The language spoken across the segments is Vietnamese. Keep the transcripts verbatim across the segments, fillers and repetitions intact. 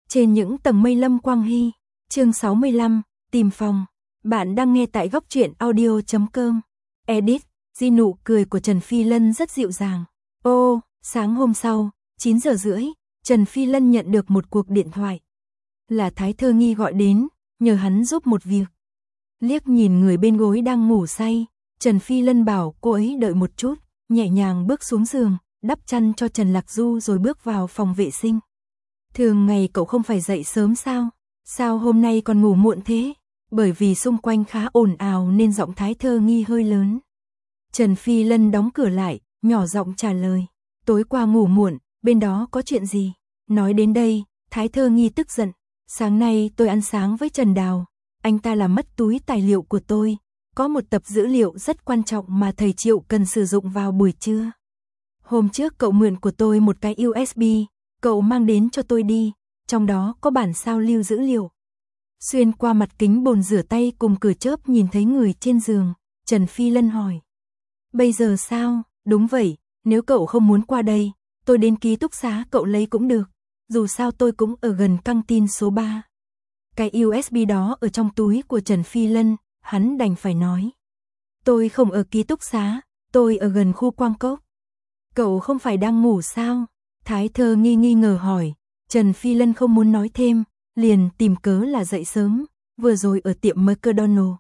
Trên những tầng mây Lâm Quang Hy, chương sáu mươi lăm, tìm phòng. Bạn đang nghe tại góc truyện audio chấm com. Edit, Di nụ cười của Trần Phi Lân rất dịu dàng. Ô, sáng hôm sau, chín giờ rưỡi, Trần Phi Lân nhận được một cuộc điện thoại. Là Thái Thơ Nghi gọi đến, nhờ hắn giúp một việc. Liếc nhìn người bên gối đang ngủ say, Trần Phi Lân bảo cô ấy đợi một chút, nhẹ nhàng bước xuống giường, đắp chăn cho Trần Lạc Du rồi bước vào phòng vệ sinh. Thường ngày cậu không phải dậy sớm sao? Sao hôm nay còn ngủ muộn thế? Bởi vì xung quanh khá ồn ào nên giọng Thái Thơ Nghi hơi lớn. Trần Phi Lân đóng cửa lại, nhỏ giọng trả lời. Tối qua ngủ muộn, bên đó có chuyện gì? Nói đến đây, Thái Thơ Nghi tức giận. Sáng nay tôi ăn sáng với Trần Đào. Anh ta làm mất túi tài liệu của tôi. Có một tập dữ liệu rất quan trọng mà thầy Triệu cần sử dụng vào buổi trưa. Hôm trước cậu mượn của tôi một cái u ét bê, cậu mang đến cho tôi đi, trong đó có bản sao lưu dữ liệu. Xuyên qua mặt kính bồn rửa tay cùng cửa chớp nhìn thấy người trên giường, Trần Phi Lân hỏi. Bây giờ sao? Đúng vậy, nếu cậu không muốn qua đây, tôi đến ký túc xá cậu lấy cũng được, dù sao tôi cũng ở gần căng tin số ba. Cái u ét bê đó ở trong túi của Trần Phi Lân, hắn đành phải nói. Tôi không ở ký túc xá, tôi ở gần khu Quang Cốc. Cậu không phải đang ngủ sao? Thái Thơ Nghi nghi ngờ hỏi. Trần Phi Lân không muốn nói thêm, liền tìm cớ là dậy sớm, vừa rồi ở tiệm McDonald.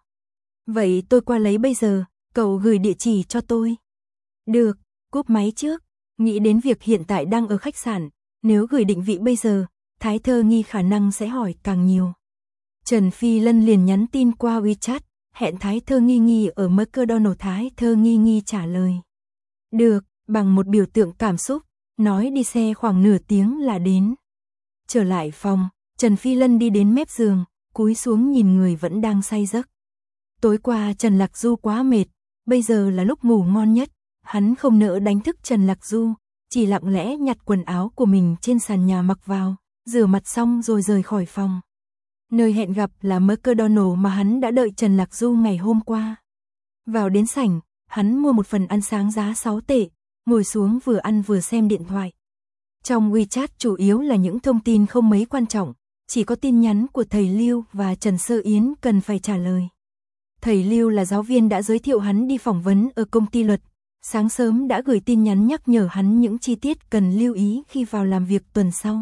Vậy tôi qua lấy bây giờ, cậu gửi địa chỉ cho tôi. Được, cúp máy trước, nghĩ đến việc hiện tại đang ở khách sạn, nếu gửi định vị bây giờ, Thái Thơ Nghi khả năng sẽ hỏi càng nhiều. Trần Phi Lân liền nhắn tin qua WeChat, hẹn Thái Thơ Nghi Nghi ở McDonald. Thái Thơ Nghi Nghi trả lời. Được, bằng một biểu tượng cảm xúc, nói đi xe khoảng nửa tiếng là đến. Trở lại phòng, Trần Phi Lân đi đến mép giường, cúi xuống nhìn người vẫn đang say giấc. Tối qua Trần Lạc Du quá mệt, bây giờ là lúc ngủ ngon nhất, hắn không nỡ đánh thức Trần Lạc Du, chỉ lặng lẽ nhặt quần áo của mình trên sàn nhà mặc vào, rửa mặt xong rồi rời khỏi phòng. Nơi hẹn gặp là McDonald mà hắn đã đợi Trần Lạc Du ngày hôm qua. Vào đến sảnh, hắn mua một phần ăn sáng giá sáu tệ, ngồi xuống vừa ăn vừa xem điện thoại. Trong WeChat chủ yếu là những thông tin không mấy quan trọng, chỉ có tin nhắn của thầy Lưu và Trần Sơ Yến cần phải trả lời. Thầy Lưu là giáo viên đã giới thiệu hắn đi phỏng vấn ở công ty luật, sáng sớm đã gửi tin nhắn nhắc nhở hắn những chi tiết cần lưu ý khi vào làm việc tuần sau.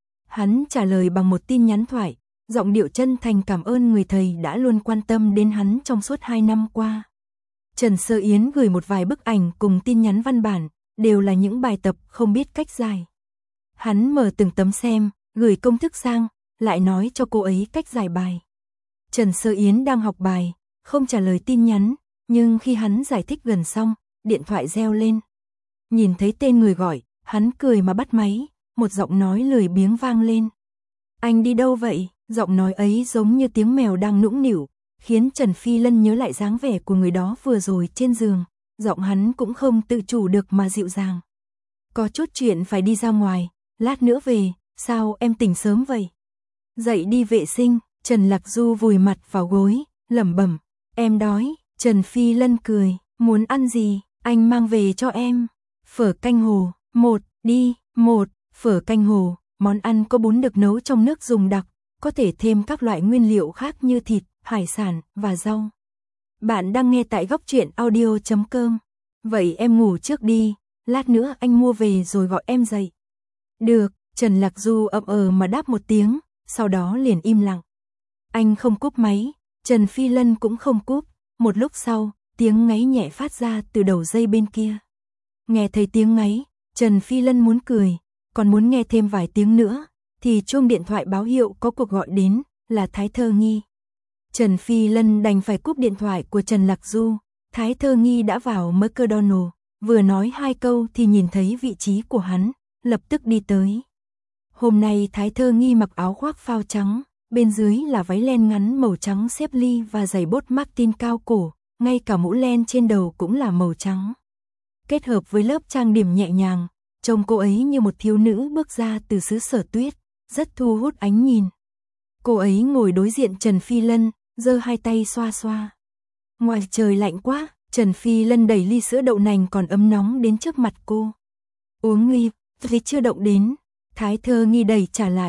Hắn trả lời bằng một tin nhắn thoại, giọng điệu chân thành cảm ơn người thầy đã luôn quan tâm đến hắn trong suốt hai năm qua. Trần Sơ Yến gửi một vài bức ảnh cùng tin nhắn văn bản, đều là những bài tập không biết cách giải. Hắn mở từng tấm xem, gửi công thức sang, lại nói cho cô ấy cách giải bài. Trần Sơ Yến đang học bài, không trả lời tin nhắn, nhưng khi hắn giải thích gần xong, điện thoại reo lên. Nhìn thấy tên người gọi, hắn cười mà bắt máy, một giọng nói lười biếng vang lên. Anh đi đâu vậy? Giọng nói ấy giống như tiếng mèo đang nũng nịu, khiến Trần Phi Lân nhớ lại dáng vẻ của người đó vừa rồi trên giường, giọng hắn cũng không tự chủ được mà dịu dàng. Có chút chuyện phải đi ra ngoài, lát nữa về, sao em tỉnh sớm vậy? Dậy đi vệ sinh, Trần Lạc Du vùi mặt vào gối, lẩm bẩm, em đói. Trần Phi Lân cười, muốn ăn gì, anh mang về cho em. Phở canh hồ, một, đi, một, phở canh hồ, món ăn có bún được nấu trong nước dùng đặc, có thể thêm các loại nguyên liệu khác như thịt, hải sản và rau. Bạn đang nghe tại góc truyện audio chấm com. Vậy em ngủ trước đi, lát nữa anh mua về rồi gọi em dậy. Được, Trần Lạc Du ậm ờ mà đáp một tiếng, sau đó liền im lặng. Anh không cúp máy, Trần Phi Lân cũng không cúp, một lúc sau, tiếng ngáy nhẹ phát ra từ đầu dây bên kia. Nghe thấy tiếng ngáy, Trần Phi Lân muốn cười, còn muốn nghe thêm vài tiếng nữa, thì chuông điện thoại báo hiệu có cuộc gọi đến, là Thái Thơ Nghi. Trần Phi Lân đành phải cúp điện thoại của Trần Lạc Du, Thái Thơ Nghi đã vào McDonald, vừa nói hai câu thì nhìn thấy vị trí của hắn, lập tức đi tới. Hôm nay Thái Thơ Nghi mặc áo khoác phao trắng, bên dưới là váy len ngắn màu trắng xếp ly và giày bốt Martin cao cổ, ngay cả mũ len trên đầu cũng là màu trắng. Kết hợp với lớp trang điểm nhẹ nhàng, trông cô ấy như một thiếu nữ bước ra từ xứ Sở Tuyết, rất thu hút ánh nhìn. Cô ấy ngồi đối diện Trần Phi Lân, giơ hai tay xoa xoa. Ngoài trời lạnh quá, Trần Phi Lân đẩy ly sữa đậu nành còn ấm nóng đến trước mặt cô. Uống ly, ly chưa động đến. Thái Thơ Nghi đẩy trả lại,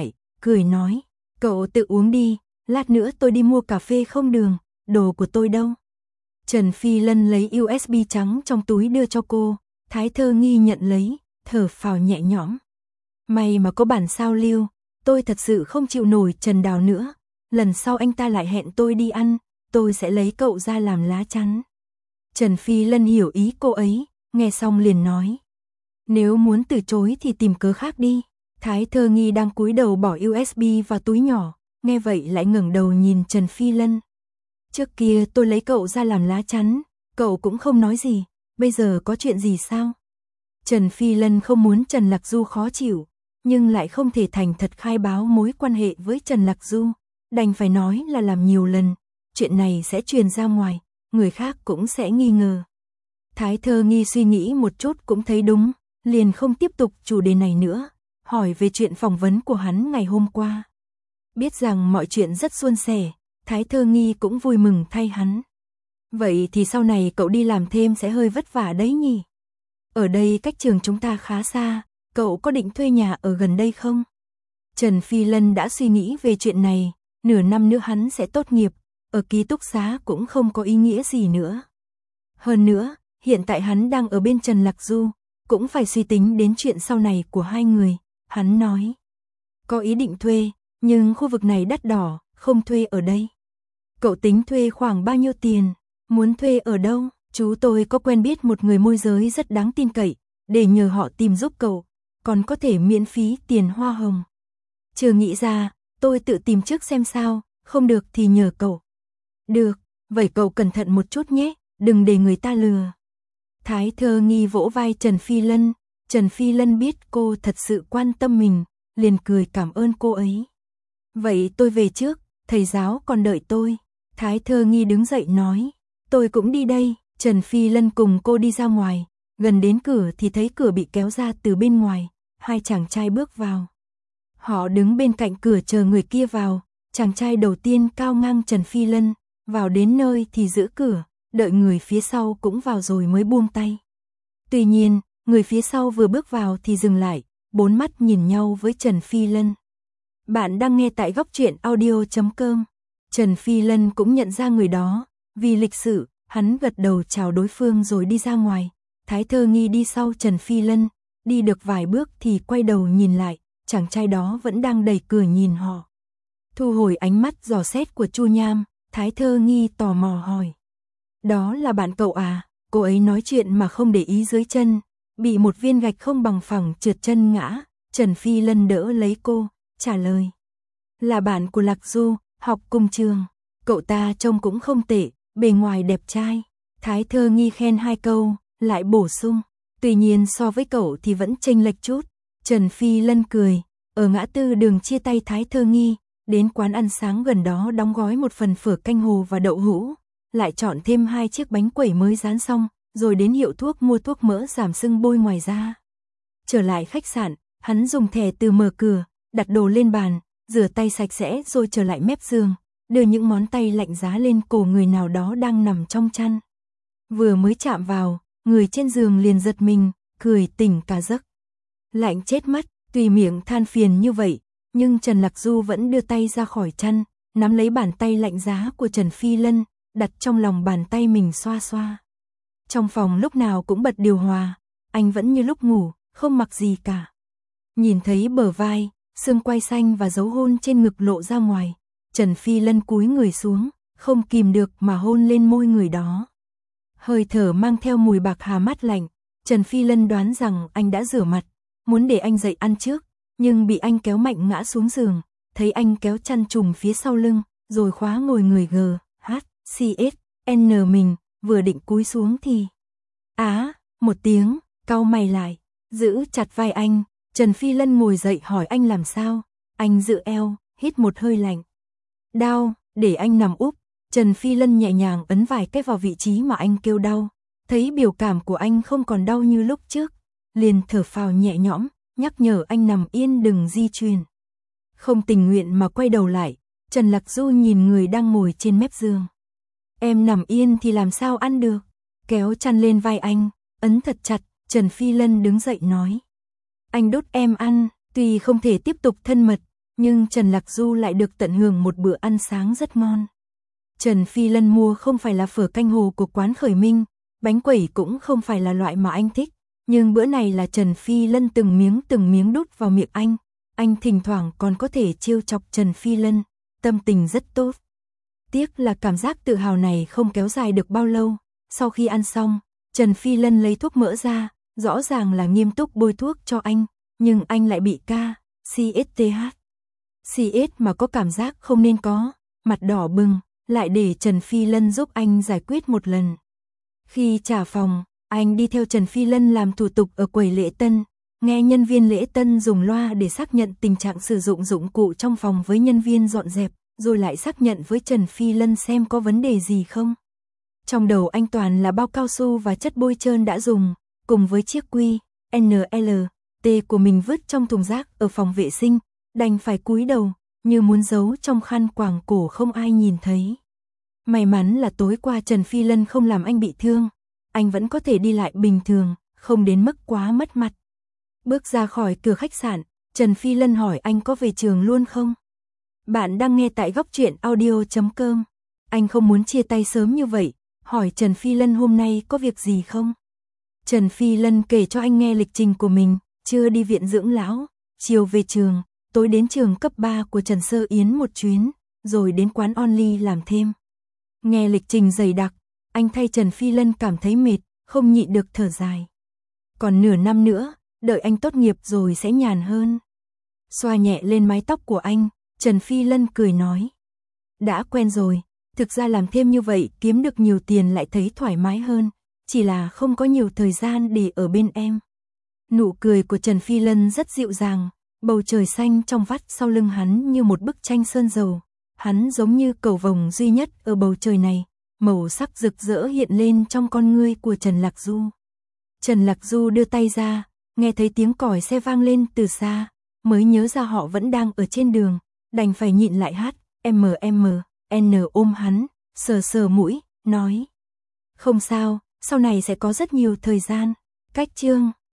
cười nói, cậu tự uống đi, lát nữa tôi đi mua cà phê không đường, đồ của tôi đâu. Trần Phi Lân lấy u ét bê trắng trong túi đưa cho cô, Thái Thơ Nghi nhận lấy, thở phào nhẹ nhõm. May mà có bản sao lưu, tôi thật sự không chịu nổi Trần Đào nữa, lần sau anh ta lại hẹn tôi đi ăn, tôi sẽ lấy cậu ra làm lá chắn. Trần Phi Lân hiểu ý cô ấy, nghe xong liền nói. Nếu muốn từ chối thì tìm cớ khác đi. Thái Thơ Nghi đang cúi đầu bỏ u ét bê vào túi nhỏ, nghe vậy lại ngẩng đầu nhìn Trần Phi Lân. Trước kia tôi lấy cậu ra làm lá chắn, cậu cũng không nói gì, bây giờ có chuyện gì sao? Trần Phi Lân không muốn Trần Lạc Du khó chịu, nhưng lại không thể thành thật khai báo mối quan hệ với Trần Lạc Du, đành phải nói là làm nhiều lần, chuyện này sẽ truyền ra ngoài, người khác cũng sẽ nghi ngờ. Thái Thơ Nghi suy nghĩ một chút cũng thấy đúng, liền không tiếp tục chủ đề này nữa, hỏi về chuyện phỏng vấn của hắn ngày hôm qua. Biết rằng mọi chuyện rất suôn sẻ, Thái Thơ Nghi cũng vui mừng thay hắn. Vậy thì sau này cậu đi làm thêm sẽ hơi vất vả đấy nhỉ? Ở đây cách trường chúng ta khá xa, cậu có định thuê nhà ở gần đây không? Trần Phi Lân đã suy nghĩ về chuyện này, nửa năm nữa hắn sẽ tốt nghiệp, ở ký túc xá cũng không có ý nghĩa gì nữa. Hơn nữa, hiện tại hắn đang ở bên Trần Lạc Du, cũng phải suy tính đến chuyện sau này của hai người, hắn nói. Có ý định thuê, nhưng khu vực này đắt đỏ, không thuê ở đây. Cậu tính thuê khoảng bao nhiêu tiền, muốn thuê ở đâu? Chú tôi có quen biết một người môi giới rất đáng tin cậy, để nhờ họ tìm giúp cậu, còn có thể miễn phí tiền hoa hồng. Chưa nghĩ ra, tôi tự tìm trước xem sao, không được thì nhờ cậu. Được, vậy cậu cẩn thận một chút nhé, đừng để người ta lừa. Thái Thơ Nghi vỗ vai Trần Phi Lân, Trần Phi Lân biết cô thật sự quan tâm mình, liền cười cảm ơn cô ấy. Vậy tôi về trước, thầy giáo còn đợi tôi. Thái Thơ Nghi đứng dậy nói, tôi cũng đi đây. Trần Phi Lân cùng cô đi ra ngoài, gần đến cửa thì thấy cửa bị kéo ra từ bên ngoài, hai chàng trai bước vào. Họ đứng bên cạnh cửa chờ người kia vào, chàng trai đầu tiên cao ngang Trần Phi Lân, vào đến nơi thì giữ cửa, đợi người phía sau cũng vào rồi mới buông tay. Tuy nhiên, người phía sau vừa bước vào thì dừng lại, bốn mắt nhìn nhau với Trần Phi Lân. Bạn đang nghe tại góc truyện audio chấm com. Trần Phi Lân cũng nhận ra người đó, vì lịch sự, hắn gật đầu chào đối phương rồi đi ra ngoài. Thái Thơ Nghi đi sau Trần Phi Lân, đi được vài bước thì quay đầu nhìn lại, chàng trai đó vẫn đang đẩy cửa nhìn họ. Thu hồi ánh mắt dò xét của Chu Nham, Thái Thơ Nghi tò mò hỏi. Đó là bạn cậu à? Cô ấy nói chuyện mà không để ý dưới chân, bị một viên gạch không bằng phẳng trượt chân ngã. Trần Phi Lân đỡ lấy cô, trả lời. Là bạn của Lạc Du, học cùng trường. Cậu ta trông cũng không tệ, bề ngoài đẹp trai. Thái Thơ Nghi khen hai câu, lại bổ sung. Tuy nhiên so với cậu thì vẫn chênh lệch chút. Trần Phi Lân cười, ở ngã tư đường chia tay Thái Thơ Nghi, đến quán ăn sáng gần đó đóng gói một phần phở canh hồ và đậu hũ, lại chọn thêm hai chiếc bánh quẩy mới rán xong, rồi đến hiệu thuốc mua thuốc mỡ giảm sưng bôi ngoài da. Trở lại khách sạn, hắn dùng thẻ từ mở cửa, đặt đồ lên bàn, rửa tay sạch sẽ rồi trở lại mép giường, đưa những ngón tay lạnh giá lên cổ người nào đó đang nằm trong chăn. Vừa mới chạm vào, người trên giường liền giật mình, cười tỉnh cả giấc. Lạnh chết mất, tùy miệng than phiền như vậy, nhưng Trần Lạc Du vẫn đưa tay ra khỏi chăn, nắm lấy bàn tay lạnh giá của Trần Phi Lân, đặt trong lòng bàn tay mình xoa xoa. Trong phòng lúc nào cũng bật điều hòa, anh vẫn như lúc ngủ, không mặc gì cả. Nhìn thấy bờ vai, xương quai xanh và dấu hôn trên ngực lộ ra ngoài, Trần Phi Lân cúi người xuống, không kìm được mà hôn lên môi người đó. Hơi thở mang theo mùi bạc hà mát lạnh, Trần Phi Lân đoán rằng anh đã rửa mặt, muốn để anh dậy ăn trước, nhưng bị anh kéo mạnh ngã xuống giường, thấy anh kéo chăn trùm phía sau lưng, rồi khóa ngồi người G, H, C, S, N mình, vừa định cúi xuống thì... Á, một tiếng, cau mày lại, giữ chặt vai anh, Trần Phi Lân ngồi dậy hỏi anh làm sao, anh giữ eo, hít một hơi lạnh. Đau, để anh nằm úp, Trần Phi Lân nhẹ nhàng ấn vài cái vào vị trí mà anh kêu đau, thấy biểu cảm của anh không còn đau như lúc trước, liền thở phào nhẹ nhõm, nhắc nhở anh nằm yên đừng di chuyển. Không tình nguyện mà quay đầu lại, Trần Lạc Du nhìn người đang ngồi trên mép giường. Em nằm yên thì làm sao ăn được, kéo chăn lên vai anh, ấn thật chặt, Trần Phi Lân đứng dậy nói. Anh đút em ăn, tuy không thể tiếp tục thân mật, nhưng Trần Lạc Du lại được tận hưởng một bữa ăn sáng rất ngon. Trần Phi Lân mua không phải là phở canh hồ của quán Khởi Minh, bánh quẩy cũng không phải là loại mà anh thích, nhưng bữa này là Trần Phi Lân từng miếng từng miếng đút vào miệng anh, anh thỉnh thoảng còn có thể trêu chọc Trần Phi Lân, tâm tình rất tốt. Tiếc là cảm giác tự hào này không kéo dài được bao lâu, sau khi ăn xong, Trần Phi Lân lấy thuốc mỡ ra, rõ ràng là nghiêm túc bôi thuốc cho anh, nhưng anh lại bị ca, xê ét tê hát. xê ét mà có cảm giác không nên có, mặt đỏ bừng, lại để Trần Phi Lân giúp anh giải quyết một lần. Khi trả phòng, anh đi theo Trần Phi Lân làm thủ tục ở quầy lễ tân, nghe nhân viên lễ tân dùng loa để xác nhận tình trạng sử dụng dụng cụ trong phòng với nhân viên dọn dẹp, rồi lại xác nhận với Trần Phi Lân xem có vấn đề gì không. Trong đầu anh toàn là bao cao su và chất bôi trơn đã dùng, cùng với chiếc quy en lờ tê của mình vứt trong thùng rác ở phòng vệ sinh, đành phải cúi đầu, như muốn giấu trong khăn quàng cổ không ai nhìn thấy. May mắn là tối qua Trần Phi Lân không làm anh bị thương, anh vẫn có thể đi lại bình thường, không đến mức quá mất mặt. Bước ra khỏi cửa khách sạn, Trần Phi Lân hỏi anh có về trường luôn không? Bạn đang nghe tại góc truyện audio chấm com. Anh không muốn chia tay sớm như vậy, hỏi Trần Phi Lân hôm nay có việc gì không? Trần Phi Lân kể cho anh nghe lịch trình của mình, trưa đi viện dưỡng lão, chiều về trường, tối đến trường cấp ba của Trần Sơ Yến một chuyến, rồi đến quán Only làm thêm. Nghe lịch trình dày đặc, anh thay Trần Phi Lân cảm thấy mệt, không nhịn được thở dài. Còn nửa năm nữa, đợi anh tốt nghiệp rồi sẽ nhàn hơn. Xoa nhẹ lên mái tóc của anh, Trần Phi Lân cười nói. Đã quen rồi, thực ra làm thêm như vậy kiếm được nhiều tiền lại thấy thoải mái hơn, chỉ là không có nhiều thời gian để ở bên em. Nụ cười của Trần Phi Lân rất dịu dàng, bầu trời xanh trong vắt sau lưng hắn như một bức tranh sơn dầu. Hắn giống như cầu vồng duy nhất ở bầu trời này, màu sắc rực rỡ hiện lên trong con ngươi của Trần Lạc Du. Trần Lạc Du đưa tay ra, nghe thấy tiếng còi xe vang lên từ xa, mới nhớ ra họ vẫn đang ở trên đường, đành phải nhịn lại hát, em em en ôm hắn, sờ sờ mũi, nói. Không sao, sau này sẽ có rất nhiều thời gian, cách chương.